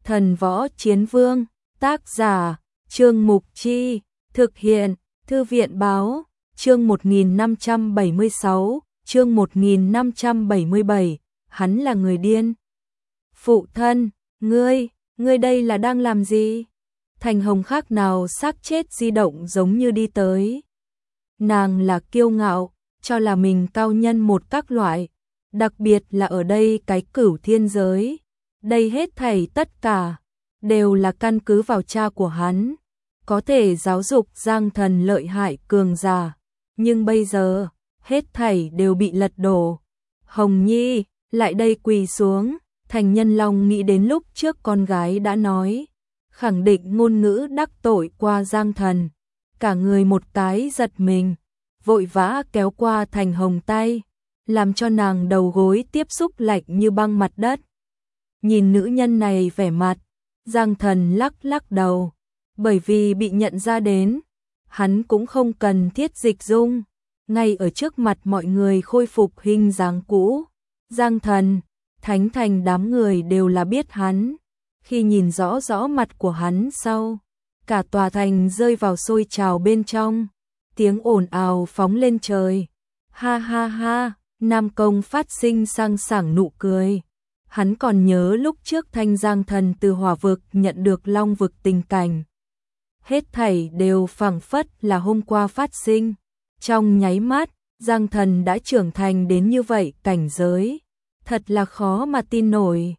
Thần Võ Chiến Vương, tác giả, Trương Mục Chi, thực hiện, Thư viện Báo, chương 1576, chương 1577, hắn là người điên. Phụ thân, ngươi đây là đang làm gì? Thành Hồng khác nào xác chết di động giống như đi tới. Nàng là kiêu ngạo, cho là mình cao nhân một các loại, đặc biệt là ở đây cái Cửu Thiên giới. Đây hết thảy tất cả đều là căn cứ vào cha của hắn, có thể giáo dục Giang Thần lợi hại cường giả, nhưng bây giờ hết thảy đều bị lật đổ. Hồng Nhi, lại đây quỳ xuống. Thành Nhân Long nghĩ đến lúc trước con gái đã nói, khẳng định ngôn ngữ đắc tội qua Giang Thần, cả người một cái giật mình, vội vã kéo qua Thành Hồng tay, làm cho nàng đầu gối tiếp xúc lạnh như băng mặt đất. Nhìn nữ nhân này vẻ mặt, Giang Thần lắc lắc đầu, bởi vì bị nhận ra đến, hắn cũng không cần thiết dịch dung, ngay ở trước mặt mọi người khôi phục hình dáng cũ. Giang Thần, Thánh Thành đám người đều là biết hắn, khi nhìn rõ rõ mặt của hắn sau, cả tòa thành rơi vào sôi trào bên trong, tiếng ồn ào phóng lên trời. Ha ha ha, Nam Công phát sinh sang sảng nụ cười. Hắn còn nhớ lúc trước Thanh Giang Thần từ hỏa vực nhận được long vực tình cảnh. Hết thảy đều phảng phất là hôm qua phát sinh. Trong nháy mắt, Giang Thần đã trưởng thành đến như vậy cảnh giới. Thật là khó mà tin nổi.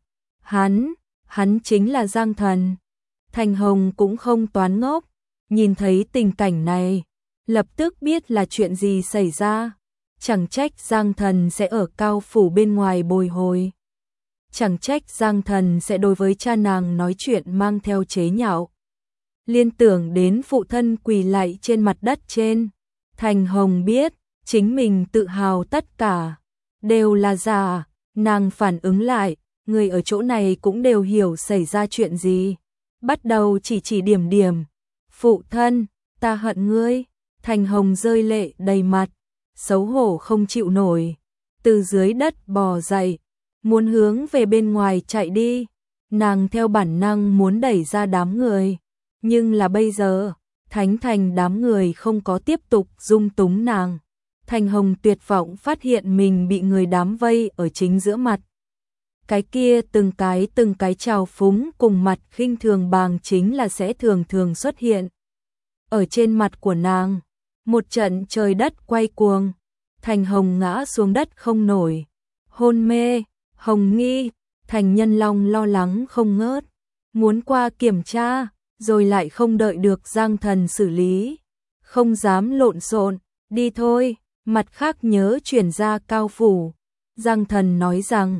Hắn chính là Giang Thần. Thành Hồng cũng không toán ngốc. Nhìn thấy tình cảnh này, lập tức biết là chuyện gì xảy ra. Chẳng trách Giang Thần sẽ ở Cao Phủ bên ngoài bồi hồi. Chẳng trách Giang Thần sẽ đối với cha nàng nói chuyện mang theo chế nhạo. Liên tưởng đến phụ thân quỳ lạy trên mặt đất trên. Thành Hồng biết, chính mình tự hào tất cả đều là giả. Nàng phản ứng lại, người ở chỗ này cũng đều hiểu xảy ra chuyện gì. Bắt đầu chỉ điểm. Phụ thân, ta hận ngươi. Thành Hồng rơi lệ đầy mặt, xấu hổ không chịu nổi. Từ dưới đất bò dậy, muốn hướng về bên ngoài chạy đi. Nàng theo bản năng muốn đẩy ra đám người. Nhưng là bây giờ, Thánh Thành đám người không có tiếp tục dung túng nàng. Thành Hồng tuyệt vọng phát hiện mình bị người đám vây ở chính giữa mặt. Cái kia từng cái trào phúng cùng mặt khinh thường bàng chính là sẽ thường xuất hiện. Ở trên mặt của nàng, một trận trời đất quay cuồng. Thành Hồng ngã xuống đất không nổi. Hôn mê, Hồng Nghi, Thành Nhân Long lo lắng không ngớt. Muốn qua kiểm tra, rồi lại không đợi được Giang Thần xử lý. Không dám lộn xộn, đi thôi. Mặt khác nhớ chuyển ra Cao Phủ. Giang Thần nói rằng,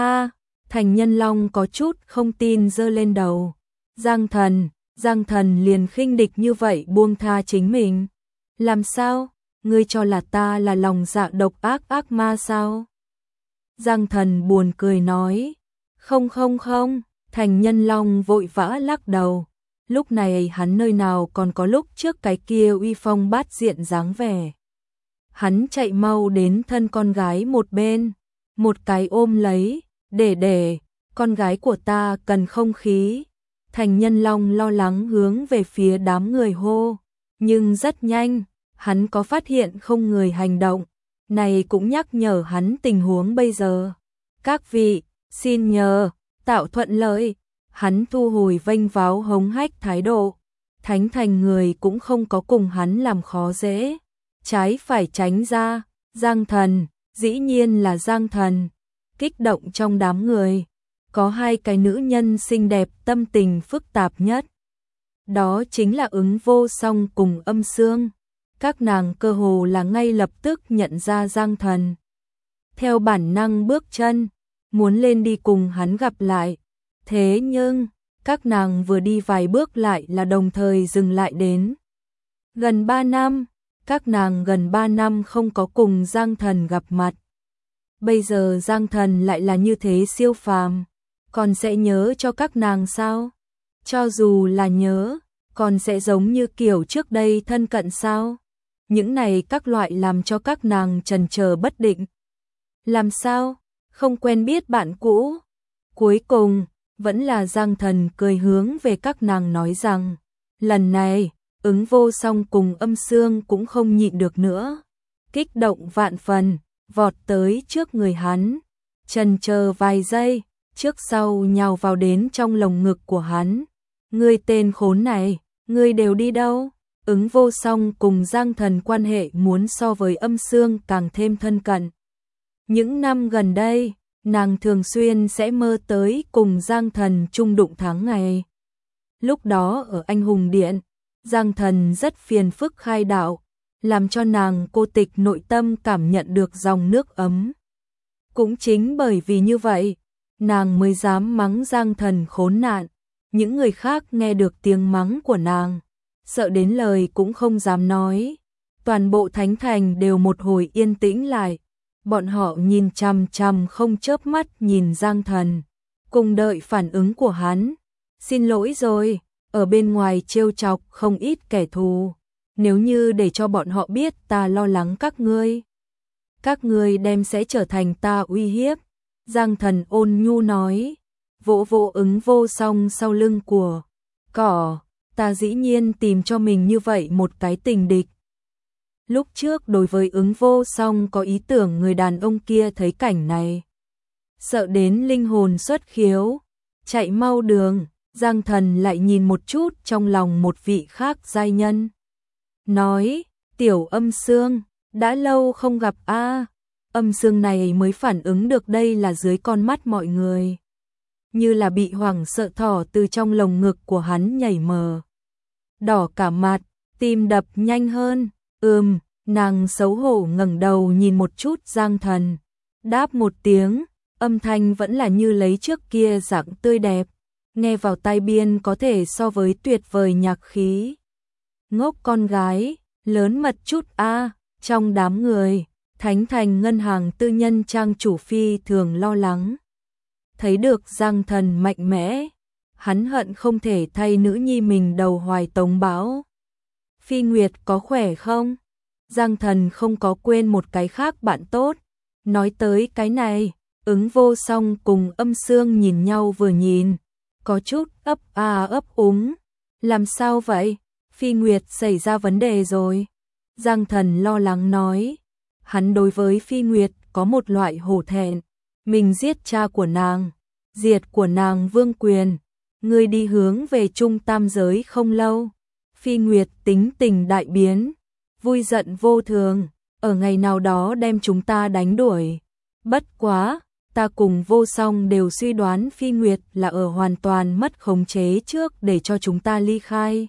Thành Nhân Long có chút không tin giơ lên đầu. Giang Thần liền khinh địch như vậy buông tha chính mình. Làm sao? Ngươi cho là ta là lòng dạ độc ác ác ma sao? Giang Thần buồn cười nói, không. Thành Nhân Long vội vã lắc đầu. Lúc này hắn nơi nào còn có lúc trước cái kia uy phong bát diện dáng vẻ. Hắn chạy mau đến thân con gái một bên, một cái ôm lấy, để, con gái của ta cần không khí. Thành Nhân Long lo lắng hướng về phía đám người hô, nhưng rất nhanh, hắn có phát hiện không người hành động, này cũng nhắc nhở hắn tình huống bây giờ. Các vị, xin nhờ, tạo thuận lợi, hắn thu hồi vênh váo hống hách thái độ. Thánh Thành người cũng không có cùng hắn làm khó dễ. Trái phải tránh ra, Giang Thần, dĩ nhiên là Giang Thần. Kích động trong đám người, có hai cái nữ nhân xinh đẹp tâm tình phức tạp nhất. Đó chính là Ứng Vô Song cùng Âm Sương. Các nàng cơ hồ là ngay lập tức nhận ra Giang Thần. Theo bản năng bước chân, muốn lên đi cùng hắn gặp lại. Thế nhưng, các nàng vừa đi vài bước lại là đồng thời dừng lại đến. Gần 3 năm. Các nàng gần 3 năm không có cùng Giang Thần gặp mặt. Bây giờ Giang Thần lại là như thế siêu phàm, còn sẽ nhớ cho các nàng sao? Cho dù là nhớ, còn sẽ giống như kiểu trước đây thân cận sao? Những này các loại làm cho các nàng chần chờ bất định. Làm sao? Không quen biết bạn cũ. Cuối cùng, Vẫn là Giang Thần cười hướng về các nàng nói rằng, lần này, Ứng Vô Song cùng Âm Xương cũng không nhịn được nữa. Kích động vạn phần, vọt tới trước người hắn, chần chờ vài giây, trước sau nhào vào đến trong lồng ngực của hắn. Ngươi tên khốn này, ngươi đều đi đâu? Ứng Vô Song cùng Giang Thần quan hệ muốn so với Âm Xương càng thêm thân cận. Những năm gần đây, nàng thường xuyên sẽ mơ tới cùng Giang Thần chung đụng tháng ngày. Lúc đó ở Anh Hùng Điện, Giang Thần rất phiền phức khai đạo, làm cho nàng cô tịch nội tâm cảm nhận được dòng nước ấm. Cũng chính bởi vì như vậy, nàng mới dám mắng Giang Thần khốn nạn. Những người khác nghe được tiếng mắng của nàng, sợ đến lời cũng không dám nói. Toàn bộ thánh thành đều một hồi yên tĩnh lại. Bọn họ nhìn chằm chằm không chớp mắt nhìn Giang Thần, cùng đợi phản ứng của hắn. Xin lỗi rồi, ở bên ngoài trêu chọc không ít kẻ thù. Nếu như để cho bọn họ biết ta lo lắng các ngươi đem sẽ trở thành ta uy hiếp. Giang Thần ôn nhu nói, vỗ vỗ Ứng Vô Song sau lưng của cỏ, ta dĩ nhiên tìm cho mình như vậy một cái tình địch. Lúc trước đối với Ứng Vô Song có ý tưởng người đàn ông kia thấy cảnh này, sợ đến linh hồn xuất khiếu, chạy mau đường. Giang Thần lại nhìn một chút trong lòng một vị khác giai nhân, nói, tiểu Âm Xương, đã lâu không gặp a. Âm Xương này mới phản ứng được đây là dưới con mắt mọi người, như là bị hoảng sợ thỏ từ trong lồng ngực của hắn nhảy mờ, đỏ cả mặt, tim đập nhanh hơn. Nàng xấu hổ ngẩng đầu nhìn một chút Giang Thần, đáp một tiếng, âm thanh vẫn là như lấy trước kia dạng tươi đẹp, nghe vào tai biên có thể so với tuyệt vời nhạc khí. Ngốc con gái, lớn mật chút a. Trong đám người, Thánh Thành ngân hàng tư nhân trang chủ phi thường lo lắng. Thấy được Giang Thần mạnh mẽ, hắn hận không thể thay nữ nhi mình đầu hoài tống bão. Phi Nguyệt có khỏe không? Giang Thần không có quên một cái khác bạn tốt. Nói tới cái này, Ứng Vô Song cùng Âm Xương nhìn nhau vừa nhìn, có chút ấp ấp úng. Làm sao vậy? Phi Nguyệt xảy ra vấn đề rồi. Giang Thần lo lắng nói. Hắn đối với Phi Nguyệt có một loại hổ thẹn. Mình giết cha của nàng, diệt của nàng vương quyền. Ngươi đi hướng về Trung Tam Giới không lâu. Phi Nguyệt tính tình đại biến, vui giận vô thường, ở ngày nào đó đem chúng ta đánh đuổi. Bất quá, ta cùng Vô Song đều suy đoán Phi Nguyệt là ở hoàn toàn mất khống chế trước để cho chúng ta ly khai,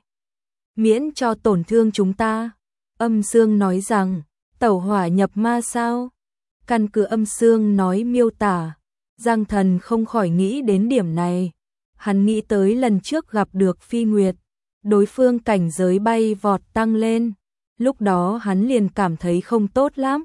miễn cho tổn thương chúng ta. Âm Xương nói rằng, tẩu hỏa nhập ma sao? Căn cứ Âm Xương nói miêu tả, Giang Thần không khỏi nghĩ đến điểm này. Hắn nghĩ tới lần trước gặp được Phi Nguyệt, đối phương cảnh giới bay vọt tăng lên, lúc đó hắn liền cảm thấy không tốt lắm.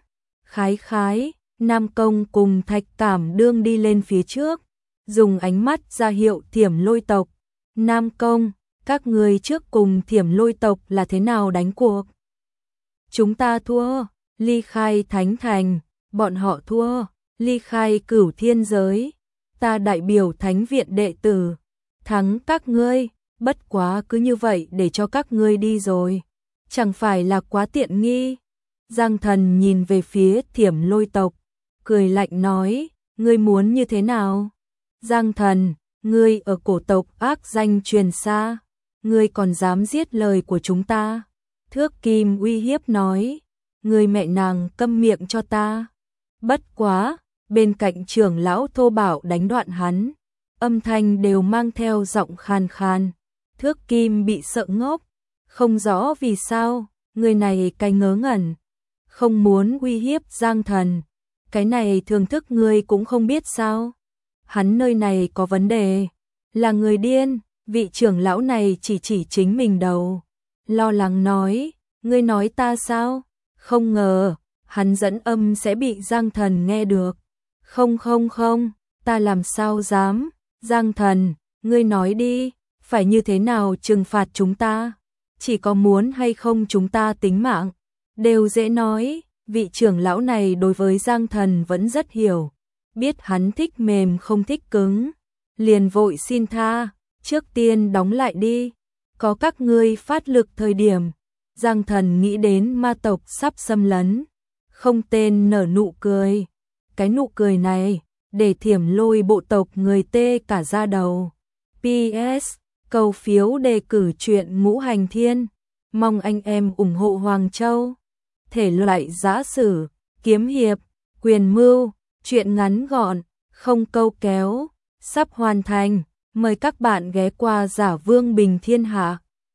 Khái, Nam Công cùng Thạch Cảm Đương đi lên phía trước, dùng ánh mắt ra hiệu Thiểm Lôi tộc. Nam Công, các người trước cùng Thiểm Lôi tộc là thế nào đánh cuộc? Chúng ta thua, ly khai Thánh Thành, bọn họ thua, ly khai Cửu Thiên Giới. Ta đại biểu Thánh Viện đệ tử, thắng các ngươi, bất quá cứ như vậy để cho các ngươi đi rồi, chẳng phải là quá tiện nghi. Giang Thần nhìn về phía Thiểm Lôi tộc, cười lạnh nói, ngươi muốn như thế nào? Giang Thần, ngươi ở cổ tộc ác danh truyền xa, ngươi còn dám giết lời của chúng ta. Thước Kim uy hiếp nói, ngươi mẹ nàng câm miệng cho ta. Bất quá, bên cạnh trưởng lão thô bạo đánh đoạn hắn, âm thanh đều mang theo giọng khan khan. Thước Kim bị sợ ngốc, không rõ vì sao, người này cái ngớ ngẩn, không muốn uy hiếp Giang Thần. Cái này thường thức ngươi cũng không biết sao? Hắn nơi này có vấn đề, là người điên. Vị trưởng lão này chỉ chính mình đầu, lo lắng nói, ngươi nói ta sao? Không ngờ, hắn dẫn âm sẽ bị Giang Thần nghe được. Không, ta làm sao dám? Giang Thần, ngươi nói đi, phải như thế nào trừng phạt chúng ta? Chỉ có muốn hay không chúng ta tính mạng, đều dễ nói. Vị trưởng lão này đối với Giang Thần vẫn rất hiểu, biết hắn thích mềm không thích cứng, liền vội xin tha, trước tiên đóng lại đi, có các ngươi phát lực thời điểm, Giang Thần nghĩ đến ma tộc sắp xâm lấn, không tên nở nụ cười, cái nụ cười này, để Thiểm Lôi bộ tộc người tê cả da đầu. PS, cầu phiếu đề cử truyện Ngũ Hành Thiên, mong anh em ủng hộ Hoàng Châu. Thể loại giã sử, kiếm hiệp, quyền mưu, truyện ngắn gọn, không câu kéo, sắp hoàn thành, mời các bạn ghé qua Giả Vương Bình Thiên Hạ.